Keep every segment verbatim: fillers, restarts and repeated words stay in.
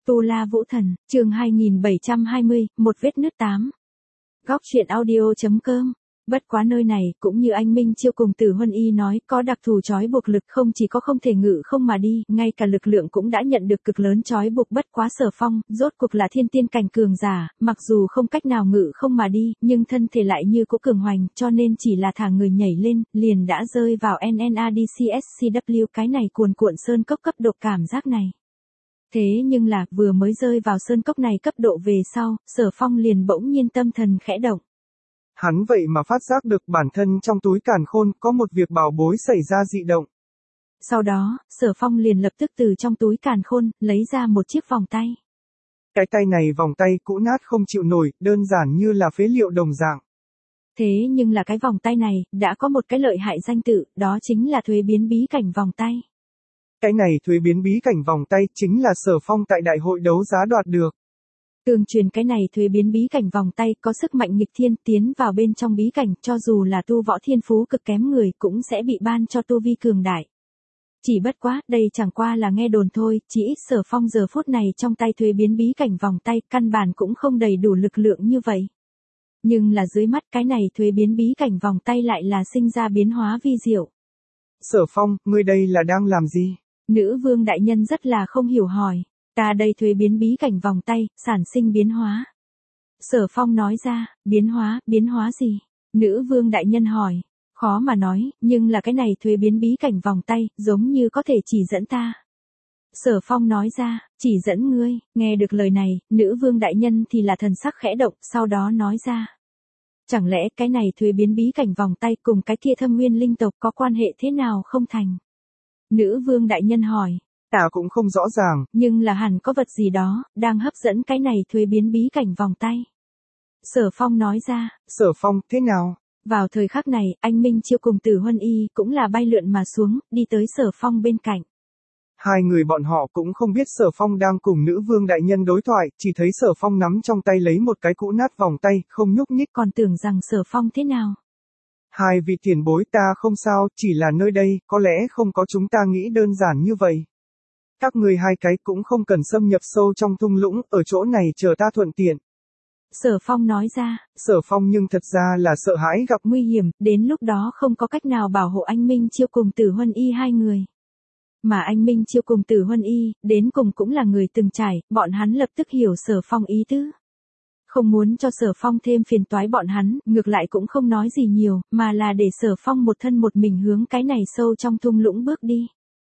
Tu La Vũ Thần, chương hai nghìn bảy trăm hai mươi, một vết nứt tám. Góc truyện audio.com. Bất quá nơi này, cũng như anh Minh Chiêu cùng Tử Huân Y nói, có đặc thù trói buộc lực, không chỉ có không thể ngự không mà đi, ngay cả lực lượng cũng đã nhận được cực lớn trói buộc. Bất quá Sở Phong, rốt cuộc là thiên tiên cảnh cường giả, mặc dù không cách nào ngự không mà đi, nhưng thân thể lại như cỗ cường hoành, cho nên chỉ là thả người nhảy lên, liền đã rơi vào en en a đê xê ét xê vê, cái này cuồn cuộn sơn cốc cấp độ cảm giác này. Thế nhưng là, vừa mới rơi vào sơn cốc này cấp độ về sau, Sở Phong liền bỗng nhiên tâm thần khẽ động. Hắn vậy mà phát giác được bản thân trong túi càn khôn có một việc bảo bối xảy ra dị động. Sau đó, Sở Phong liền lập tức từ trong túi càn khôn, lấy ra một chiếc vòng tay. Cái tay này vòng tay cũ nát không chịu nổi, đơn giản như là phế liệu đồng dạng. Thế nhưng là cái vòng tay này, đã có một cái lợi hại danh tự, đó chính là thuế biến bí cảnh vòng tay. Cái này thuế biến bí cảnh vòng tay chính là Sở Phong tại đại hội đấu giá đoạt được. Tương truyền cái này thuế biến bí cảnh vòng tay có sức mạnh nghịch thiên, tiến vào bên trong bí cảnh, cho dù là tu võ thiên phú cực kém người cũng sẽ bị ban cho tu vi cường đại. Chỉ bất quá, đây chẳng qua là nghe đồn thôi, chỉ ít Sở Phong giờ phút này trong tay thuế biến bí cảnh vòng tay, căn bản cũng không đầy đủ lực lượng như vậy. Nhưng là dưới mắt cái này thuế biến bí cảnh vòng tay lại là sinh ra biến hóa vi diệu. Sở Phong, ngươi đây là đang làm gì? Nữ vương đại nhân rất là không hiểu hỏi. Ta đây thuế biến bí cảnh vòng tay, sản sinh biến hóa. Sở Phong nói ra, biến hóa, biến hóa gì? Nữ vương đại nhân hỏi. Khó mà nói, nhưng là cái này thuế biến bí cảnh vòng tay, giống như có thể chỉ dẫn ta. Sở Phong nói ra, chỉ dẫn ngươi. Nghe được lời này, nữ vương đại nhân thì là thần sắc khẽ động, sau đó nói ra. Chẳng lẽ cái này thuế biến bí cảnh vòng tay cùng cái kia thâm nguyên linh tộc có quan hệ thế nào không thành? Nữ vương đại nhân hỏi. Ta cũng không rõ ràng. Nhưng là hẳn có vật gì đó, đang hấp dẫn cái này thuế biến bí cảnh vòng tay. Sở Phong nói ra. Sở Phong, thế nào? Vào thời khắc này, anh Minh Chiêu cùng Tử Huân Y cũng là bay lượn mà xuống, đi tới Sở Phong bên cạnh. Hai người bọn họ cũng không biết Sở Phong đang cùng nữ vương đại nhân đối thoại, chỉ thấy Sở Phong nắm trong tay lấy một cái cũ nát vòng tay, không nhúc nhích. Còn tưởng rằng Sở Phong thế nào? Hai vị tiền bối, ta không sao, chỉ là nơi đây, có lẽ không có chúng ta nghĩ đơn giản như vậy. Các người hai cái cũng không cần xâm nhập sâu trong thung lũng, ở chỗ này chờ ta thuận tiện. Sở Phong nói ra. Sở Phong nhưng thật ra là sợ hãi gặp nguy hiểm, đến lúc đó không có cách nào bảo hộ anh Minh Chiêu cùng Tử Huân Y hai người. Mà anh Minh Chiêu cùng Tử Huân Y, đến cùng cũng là người từng trải, bọn hắn lập tức hiểu Sở Phong ý tứ. Không muốn cho Sở Phong thêm phiền toái bọn hắn, ngược lại cũng không nói gì nhiều, mà là để Sở Phong một thân một mình hướng cái này sâu trong thung lũng bước đi.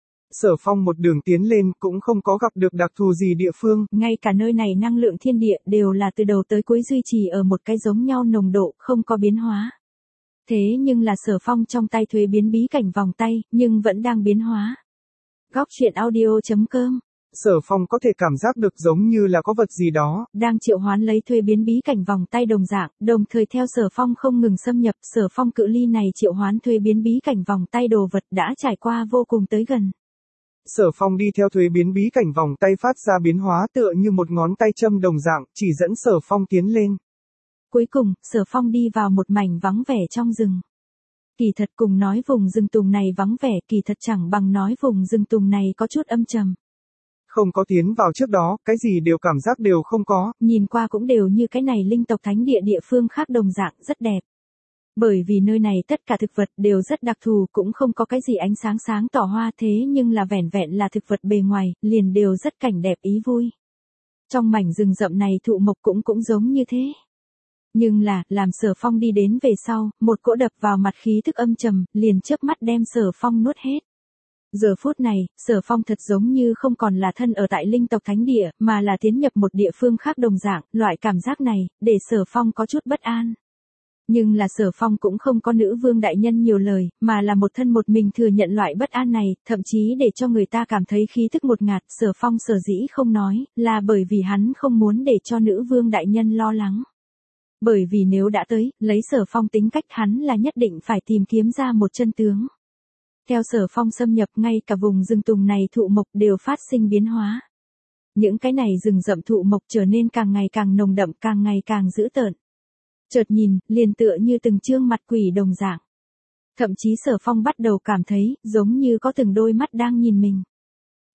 Sở Phong một đường tiến lên cũng không có gặp được đặc thù gì địa phương. Ngay cả nơi này năng lượng thiên địa đều là từ đầu tới cuối duy trì ở một cái giống nhau nồng độ, không có biến hóa. Thế nhưng là Sở Phong trong tay thuế biến bí cảnh vòng tay, nhưng vẫn đang biến hóa. Góc truyện audio.com. Sở Phong có thể cảm giác được giống như là có vật gì đó đang triệu hoán lấy thuế biến bí cảnh vòng tay đồng dạng, đồng thời theo Sở Phong không ngừng xâm nhập, Sở Phong cự ly này triệu hoán thuế biến bí cảnh vòng tay đồ vật đã trải qua vô cùng tới gần. Sở Phong đi theo thuế biến bí cảnh vòng tay phát ra biến hóa tựa như một ngón tay châm đồng dạng, chỉ dẫn Sở Phong tiến lên. Cuối cùng, Sở Phong đi vào một mảnh vắng vẻ trong rừng. Kỳ thật cùng nói vùng rừng tùng này vắng vẻ, kỳ thật chẳng bằng nói vùng rừng tùng này có chút âm trầm. Không có tiến vào trước đó, cái gì đều cảm giác đều không có. Nhìn qua cũng đều như cái này linh tộc thánh địa địa phương khác đồng dạng, rất đẹp. Bởi vì nơi này tất cả thực vật đều rất đặc thù, cũng không có cái gì ánh sáng sáng tỏ hoa, thế nhưng là vẻn vẹn là thực vật bề ngoài, liền đều rất cảnh đẹp ý vui. Trong mảnh rừng rậm này thụ mộc cũng cũng giống như thế. Nhưng là, làm Sở Phong đi đến về sau, một cỗ đập vào mặt khí thức âm trầm, liền chớp mắt đem Sở Phong nuốt hết. Giờ phút này, Sở Phong thật giống như không còn là thân ở tại linh tộc thánh địa, mà là tiến nhập một địa phương khác đồng dạng, loại cảm giác này, để Sở Phong có chút bất an. Nhưng là Sở Phong cũng không có nữ vương đại nhân nhiều lời, mà là một thân một mình thừa nhận loại bất an này, thậm chí để cho người ta cảm thấy khí thức một ngạt. Sở Phong sở dĩ không nói, là bởi vì hắn không muốn để cho nữ vương đại nhân lo lắng. Bởi vì nếu đã tới, lấy Sở Phong tính cách hắn là nhất định phải tìm kiếm ra một chân tướng. Theo Sở Phong xâm nhập, ngay cả vùng rừng tùng này thụ mộc đều phát sinh biến hóa. Những cái này rừng rậm thụ mộc trở nên càng ngày càng nồng đậm, càng ngày càng dữ tợn. Chợt nhìn, liền tựa như từng trương mặt quỷ đồng dạng. Thậm chí Sở Phong bắt đầu cảm thấy, giống như có từng đôi mắt đang nhìn mình.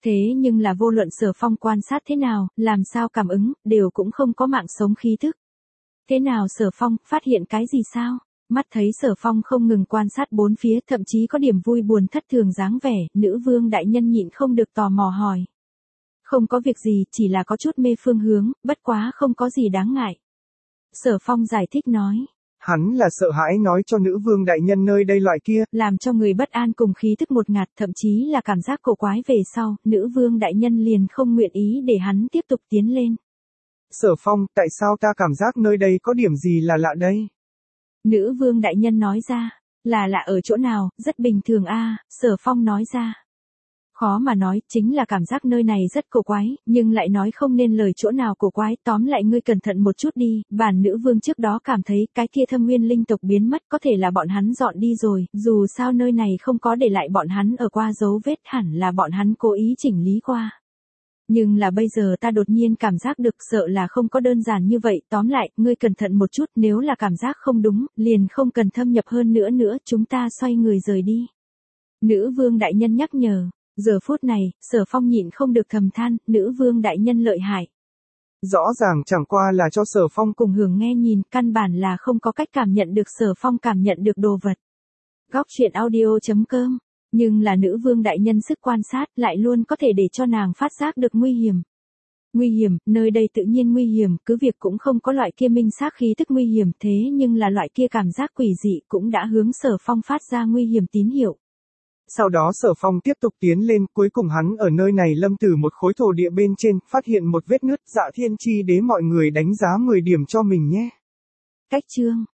Thế nhưng là vô luận Sở Phong quan sát thế nào, làm sao cảm ứng, đều cũng không có mạng sống khí thức. Thế nào Sở Phong, phát hiện cái gì sao? Mắt thấy Sở Phong không ngừng quan sát bốn phía, thậm chí có điểm vui buồn thất thường dáng vẻ, nữ vương đại nhân nhịn không được tò mò hỏi. Không có việc gì, chỉ là có chút mê phương hướng, bất quá không có gì đáng ngại. Sở Phong giải thích nói. Hắn là sợ hãi nói cho nữ vương đại nhân nơi đây loại kia, làm cho người bất an cùng khí thức một ngạt, thậm chí là cảm giác cổ quái về sau, nữ vương đại nhân liền không nguyện ý để hắn tiếp tục tiến lên. Sở Phong, tại sao ta cảm giác nơi đây có điểm gì là lạ đây? Nữ vương đại nhân nói ra, là lạ ở chỗ nào, rất bình thường a. Sở Phong nói ra. Khó mà nói, chính là cảm giác nơi này rất cổ quái, nhưng lại nói không nên lời chỗ nào cổ quái, tóm lại ngươi cẩn thận một chút đi, bản nữ vương trước đó cảm thấy cái kia thâm nguyên linh tộc biến mất có thể là bọn hắn dọn đi rồi, dù sao nơi này không có để lại bọn hắn ở qua dấu vết, hẳn là bọn hắn cố ý chỉnh lý qua. Nhưng là bây giờ ta đột nhiên cảm giác được sợ là không có đơn giản như vậy, tóm lại, ngươi cẩn thận một chút, nếu là cảm giác không đúng, liền không cần thâm nhập hơn nữa nữa, chúng ta xoay người rời đi. Nữ vương đại nhân nhắc nhở. Giờ phút này, Sở Phong nhịn không được thầm than, nữ vương đại nhân lợi hại. Rõ ràng chẳng qua là cho Sở Phong cùng hưởng nghe nhìn, căn bản là không có cách cảm nhận được Sở Phong cảm nhận được đồ vật. Góc truyện audio chấm com. Nhưng là nữ vương đại nhân sức quan sát lại luôn có thể để cho nàng phát giác được nguy hiểm. Nguy hiểm, nơi đây tự nhiên nguy hiểm, cứ việc cũng không có loại kia minh xác khí tức nguy hiểm, thế nhưng là loại kia cảm giác quỷ dị cũng đã hướng Sở Phong phát ra nguy hiểm tín hiệu. Sau đó Sở Phong tiếp tục tiến lên, cuối cùng hắn ở nơi này lâm từ một khối thổ địa bên trên, phát hiện một vết nứt. Dạ Thiên Chi Đế, mọi người đánh giá mười điểm cho mình nhé. Cách chương